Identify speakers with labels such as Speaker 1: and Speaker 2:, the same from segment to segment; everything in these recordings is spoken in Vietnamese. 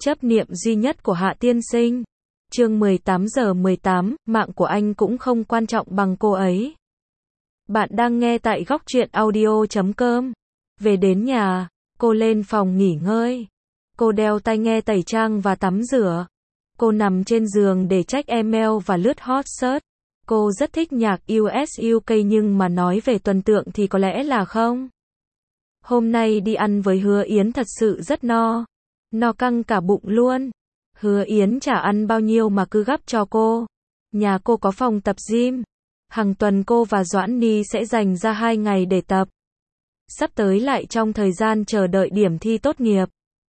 Speaker 1: Chấp niệm duy nhất của Hạ tiên sinh. Chương 18:18, mạng của anh cũng không quan trọng bằng cô ấy. Bạn đang nghe tại góc truyện audio.com. Về đến nhà, cô lên phòng nghỉ ngơi. Cô đeo tai nghe tẩy trang và tắm rửa. Cô nằm trên giường để check email và lướt hot search. Cô rất thích nhạc US UK nhưng mà nói về tuần tượng thì có lẽ là không. Hôm nay đi ăn với Hứa Yến thật sự rất no. No căng cả bụng luôn. Hứa Yến chả ăn bao nhiêu mà cứ gắp cho cô. Nhà cô có phòng tập gym. Hàng tuần cô và Doãn Ni sẽ dành ra 2 ngày để tập. Sắp tới lại trong thời gian chờ đợi điểm thi tốt nghiệp.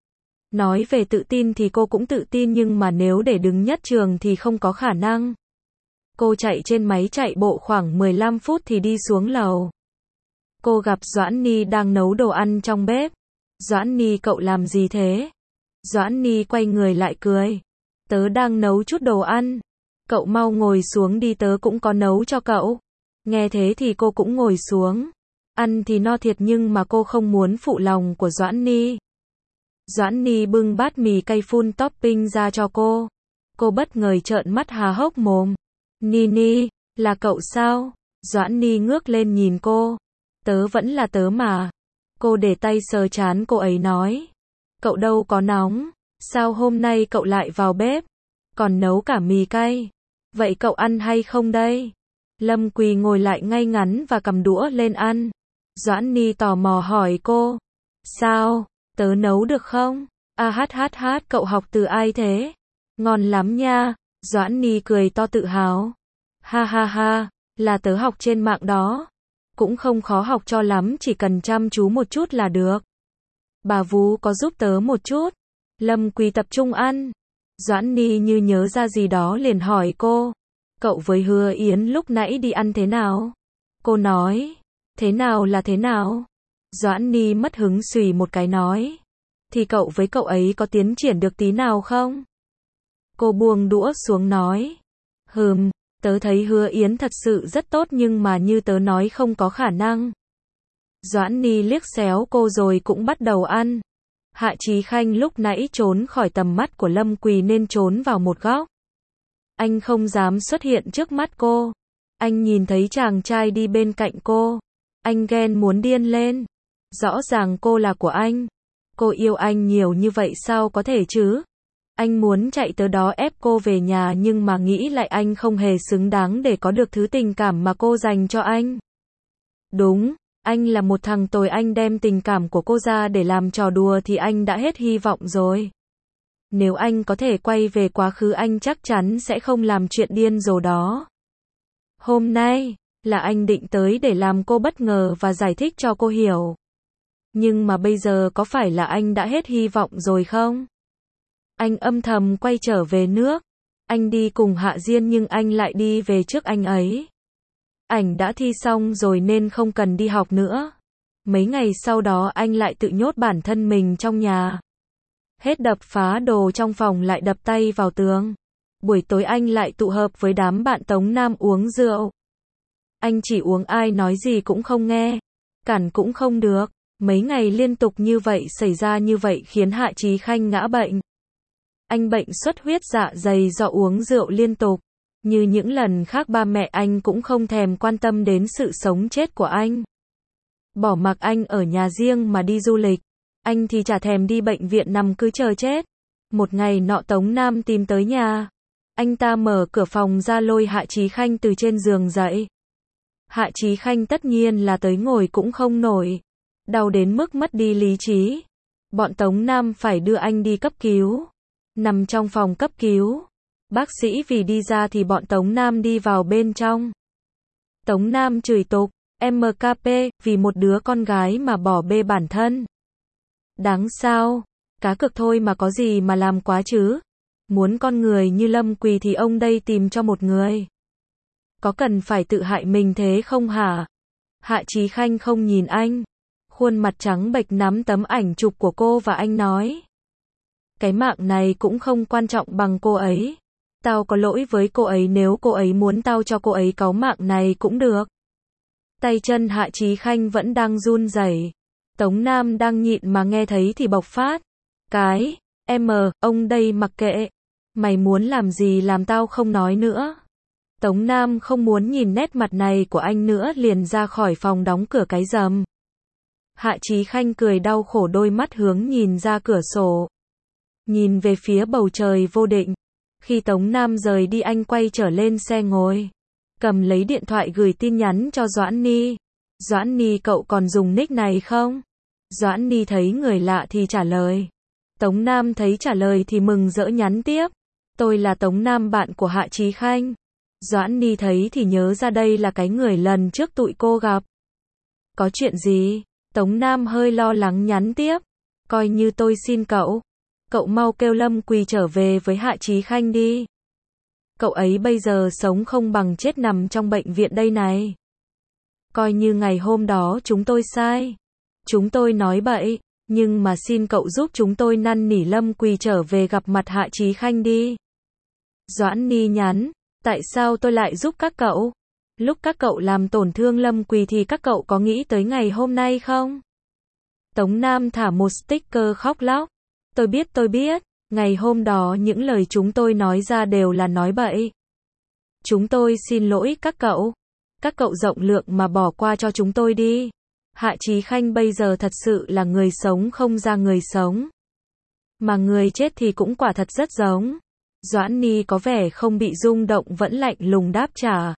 Speaker 1: Nói về tự tin thì cô cũng tự tin nhưng mà nếu để đứng nhất trường thì không có khả năng. Cô chạy trên máy chạy bộ khoảng 15 phút thì đi xuống lầu. Cô gặp Doãn Ni đang nấu đồ ăn trong bếp. Doãn Ni, cậu làm gì thế? Doãn Ni quay người lại cười. Tớ đang nấu chút đồ ăn. Cậu mau ngồi xuống đi, tớ cũng có nấu cho cậu. Nghe thế thì cô cũng ngồi xuống. Ăn thì no thiệt nhưng mà cô không muốn phụ lòng của Doãn Ni. Doãn Ni bưng bát mì cay full topping ra cho cô. Cô bất ngờ trợn mắt há hốc mồm. Ni, là cậu sao? Doãn Ni ngước lên nhìn cô. Tớ vẫn là tớ mà. Cô để tay sờ trán cô ấy nói. Cậu đâu có nóng. Sao hôm nay cậu lại vào bếp? Còn nấu cả mì cay. Vậy cậu ăn hay không đây? Lâm Quỳ ngồi lại ngay ngắn và cầm đũa lên ăn. Doãn Ni tò mò hỏi cô. Sao? Tớ nấu được không? Cậu học từ ai thế? Ngon lắm nha. Doãn Ni cười to tự hào. Ha, là tớ học trên mạng đó. Cũng không khó học cho lắm, chỉ cần chăm chú một chút là được. Bà Vú có giúp tớ một chút. Lâm Quỳ tập trung ăn. Doãn Ni như nhớ ra gì đó liền hỏi cô. Cậu với Hứa Yến lúc nãy đi ăn thế nào? Cô nói. Thế nào là thế nào? Doãn Ni mất hứng xùy một cái nói. Thì cậu với cậu ấy có tiến triển được tí nào không? Cô buông đũa xuống nói. Tớ thấy Hứa Yến thật sự rất tốt nhưng mà như tớ nói không có khả năng. Doãn Ni liếc xéo cô rồi cũng bắt đầu ăn. Hạ Chí Khanh lúc nãy trốn khỏi tầm mắt của Lâm Quỳ nên trốn vào một góc. Anh không dám xuất hiện trước mắt cô. Anh nhìn thấy chàng trai đi bên cạnh cô. Anh ghen muốn điên lên. Rõ ràng cô là của anh. Cô yêu anh nhiều như vậy sao có thể chứ? Anh muốn chạy tới đó ép cô về nhà nhưng mà nghĩ lại anh không hề xứng đáng để có được thứ tình cảm mà cô dành cho anh. Đúng, anh là một thằng tồi, anh đem tình cảm của cô ra để làm trò đùa thì anh đã hết hy vọng rồi. Nếu anh có thể quay về quá khứ anh chắc chắn sẽ không làm chuyện điên rồ đó. Hôm nay, là anh định tới để làm cô bất ngờ và giải thích cho cô hiểu. Nhưng mà bây giờ có phải là anh đã hết hy vọng rồi không? Anh âm thầm quay trở về nước. Anh đi cùng Hạ Diên nhưng anh lại đi về trước anh ấy. Anh đã thi xong rồi nên không cần đi học nữa. Mấy ngày sau đó anh lại tự nhốt bản thân mình trong nhà. Hết đập phá đồ trong phòng lại đập tay vào tường. Buổi tối anh lại tụ hợp với đám bạn Tống Nam uống rượu. Anh chỉ uống, ai nói gì cũng không nghe. Cản cũng không được. Mấy ngày liên tục như vậy xảy ra như vậy khiến Hạ Chí Khanh ngã bệnh. Anh bệnh xuất huyết dạ dày do uống rượu liên tục. Như những lần khác ba mẹ anh cũng không thèm quan tâm đến sự sống chết của anh. Bỏ mặc anh ở nhà riêng mà đi du lịch. Anh thì chả thèm đi bệnh viện nằm cứ chờ chết. Một ngày nọ Tống Nam tìm tới nhà. Anh ta mở cửa phòng ra lôi Hạ Chí Khanh từ trên giường dậy. Hạ Chí Khanh tất nhiên là tới ngồi cũng không nổi. Đau đến mức mất đi lý trí. Bọn Tống Nam phải đưa anh đi cấp cứu. Nằm trong phòng cấp cứu. Bác sĩ vì đi ra thì bọn Tống Nam đi vào bên trong. Tống Nam chửi tục. MKP, vì một đứa con gái mà bỏ bê bản thân. Đáng sao? Cá cược thôi mà có gì mà làm quá chứ? Muốn con người như Lâm Quỳ thì ông đây tìm cho một người. Có cần phải tự hại mình thế không hả? Hạ Chí Khanh không nhìn anh. Khuôn mặt trắng bệch nắm tấm ảnh chụp của cô và anh nói. Cái mạng này cũng không quan trọng bằng cô ấy. Tao có lỗi với cô ấy, nếu cô ấy muốn tao cho cô ấy cáu mạng này cũng được. Tay chân Hạ Chí Khanh vẫn đang run rẩy. Tống Nam đang nhịn mà nghe thấy thì bộc phát. Ông đây mặc kệ. Mày muốn làm gì làm tao không nói nữa. Tống Nam không muốn nhìn nét mặt này của anh nữa liền ra khỏi phòng đóng cửa cái rầm. Hạ Chí Khanh cười đau khổ đôi mắt hướng nhìn ra cửa sổ. Nhìn về phía bầu trời vô định. Khi Tống Nam rời đi anh quay trở lên xe ngồi. Cầm lấy điện thoại gửi tin nhắn cho Doãn Ni. Doãn Ni cậu còn dùng nick này không? Doãn Ni thấy người lạ thì trả lời. Tống Nam thấy trả lời thì mừng rỡ nhắn tiếp. Tôi là Tống Nam bạn của Hạ Chí Khanh. Doãn Ni thấy thì nhớ ra đây là cái người lần trước tụi cô gặp. Có chuyện gì? Tống Nam hơi lo lắng nhắn tiếp. Coi như tôi xin cậu. Cậu mau kêu Lâm Quỳ trở về với Hạ Chí Khanh đi. Cậu ấy bây giờ sống không bằng chết nằm trong bệnh viện đây này. Coi như ngày hôm đó chúng tôi sai. Chúng tôi nói bậy, nhưng mà xin cậu giúp chúng tôi năn nỉ Lâm Quỳ trở về gặp mặt Hạ Chí Khanh đi. Doãn Ni nhắn, tại sao tôi lại giúp các cậu? Lúc các cậu làm tổn thương Lâm Quỳ thì các cậu có nghĩ tới ngày hôm nay không? Tống Nam thả một sticker khóc lóc. Tôi biết, ngày hôm đó những lời chúng tôi nói ra đều là nói bậy. Chúng tôi xin lỗi các cậu. Các cậu rộng lượng mà bỏ qua cho chúng tôi đi. Hạ Chí Khanh bây giờ thật sự là người sống không ra người sống. Mà người chết thì cũng quả thật rất giống. Doãn Ni có vẻ không bị rung động vẫn lạnh lùng đáp trả.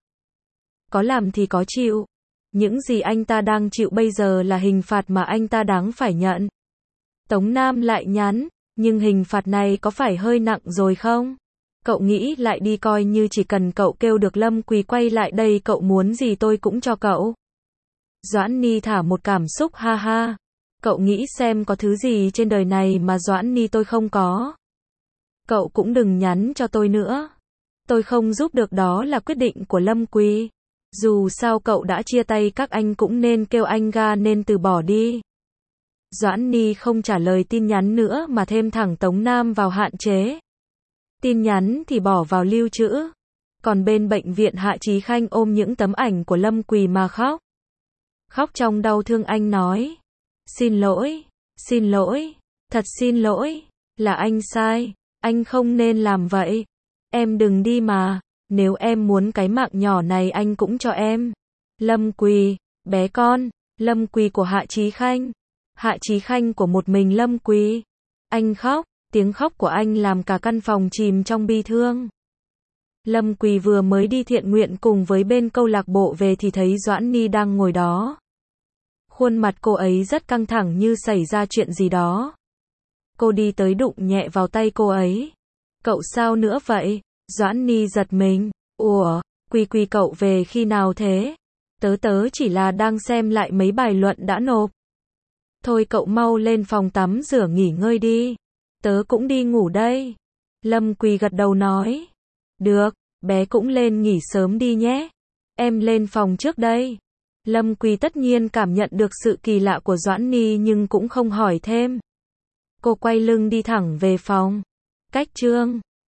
Speaker 1: Có làm thì có chịu. Những gì anh ta đang chịu bây giờ là hình phạt mà anh ta đáng phải nhận. Tống Nam lại nhắn, nhưng hình phạt này có phải hơi nặng rồi không? Cậu nghĩ lại đi coi như chỉ cần cậu kêu được Lâm Quỳ quay lại đây cậu muốn gì tôi cũng cho cậu. Doãn Ni thả một cảm xúc ha ha. Cậu nghĩ xem có thứ gì trên đời này mà Doãn Ni tôi không có. Cậu cũng đừng nhắn cho tôi nữa. Tôi không giúp được đó là quyết định của Lâm Quỳ. Dù sao cậu đã chia tay các anh cũng nên kêu anh ga nên từ bỏ đi. Doãn Ni không trả lời tin nhắn nữa mà thêm thẳng Tống Nam vào hạn chế. Tin nhắn thì bỏ vào lưu trữ. Còn bên bệnh viện Hạ Chí Khanh ôm những tấm ảnh của Lâm Quỳ mà khóc. Khóc trong đau thương anh nói. Xin lỗi, thật xin lỗi, là anh sai, anh không nên làm vậy. Em đừng đi mà, nếu em muốn cái mạng nhỏ này anh cũng cho em. Lâm Quỳ, bé con, Lâm Quỳ của Hạ Chí Khanh. Hạ Chí Khanh của một mình Lâm Quỳ. Anh khóc, tiếng khóc của anh làm cả căn phòng chìm trong bi thương. Lâm Quỳ vừa mới đi thiện nguyện cùng với bên câu lạc bộ về thì thấy Doãn Ni đang ngồi đó. Khuôn mặt cô ấy rất căng thẳng như xảy ra chuyện gì đó. Cô đi tới đụng nhẹ vào tay cô ấy. Cậu sao nữa vậy? Doãn Ni giật mình. Ủa, Quỳ cậu về khi nào thế? Tớ chỉ là đang xem lại mấy bài luận đã nộp. Thôi cậu mau lên phòng tắm rửa nghỉ ngơi đi. Tớ cũng đi ngủ đây. Lâm Quỳ gật đầu nói. Được, bé cũng lên nghỉ sớm đi nhé. Em lên phòng trước đây. Lâm Quỳ tất nhiên cảm nhận được sự kỳ lạ của Doãn Ni nhưng cũng không hỏi thêm. Cô quay lưng đi thẳng về phòng. Cách chương